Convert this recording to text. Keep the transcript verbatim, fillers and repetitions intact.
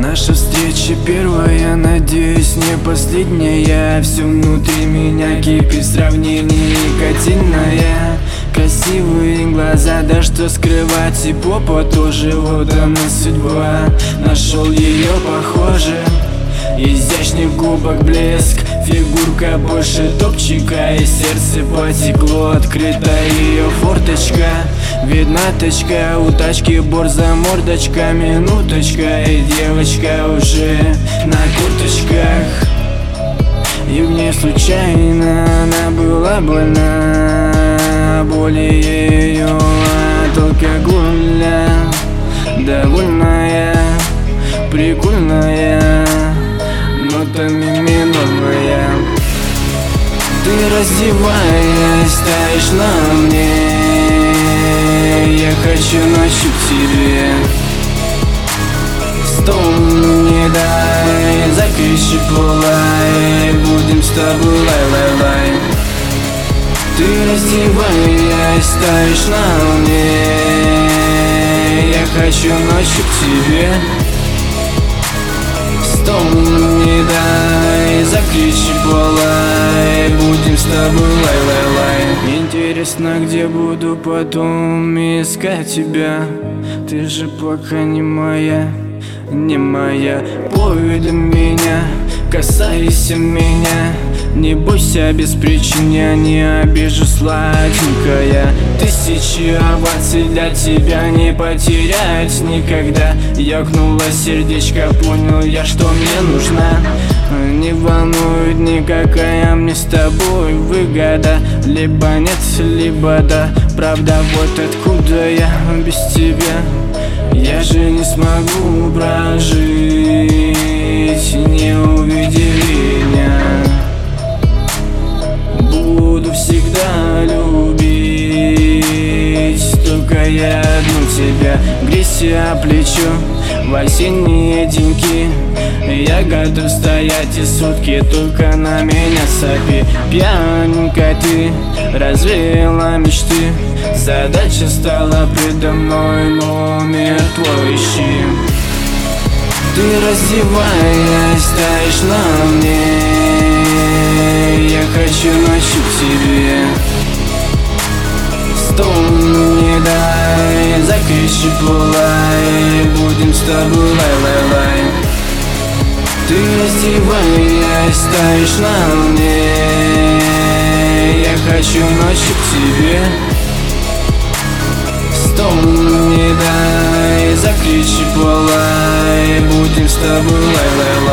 Наша встреча первая, надеюсь, не последняя. Все внутри меня кипит, сравнение никотинное. Красивые глаза, да что скрывать, и попа тоже, вот она судьба. Нашел ее, похоже, изящный губок блеск, фигурка больше топчика, и сердце потекло, открыта ее форточка. Видна точка, у тачки борза мордочка, минуточка, и девочка уже на курточках. И мне случайно она была больна, боли ее от алкоголя. Довольная, прикольная, нотами минорная. Ты, раздеваясь, стоишь на мне, я хочу ночью к тебе. Стол не дай, закричи полай, будем с тобой лай-лай-лай. Ты, раздеваясь, стоишь на мне, я хочу ночью к тебе. Стол не дай, закричи полай, будем с тобой лай-лай-лай. Интересно, где буду потом искать тебя? Ты же пока не моя, не моя. Поведай меня, касайся меня, не бойся без причин, я не обижу, сладенькая. Тысячи оваций для тебя не потерять никогда. Ёкнуло сердечко, понял я, что мне нужна. Не волнует никакая мне с тобой выгода. Либо нет, либо да. Правда, вот откуда я без тебя. Я же не смогу прожить, не увидев меня. Буду всегда любить только я одну тебя. Грейся плечо в осенние деньки, я готов стоять и сутки, только на меня сопи. Пьяненькая ты развеяла мечты, задача стала предо мной, номер твой ищи. Ты, раздеваясь, стоишь на мне, я хочу ночью к тебе. Стол не дай, закричи полай, будем с тобой лай-лай-лай. Ты, раздеваясь, стоишь на мне, я хочу ночью к тебе. Стол не дай, закричи полай, будем с тобой лай-лай-лай.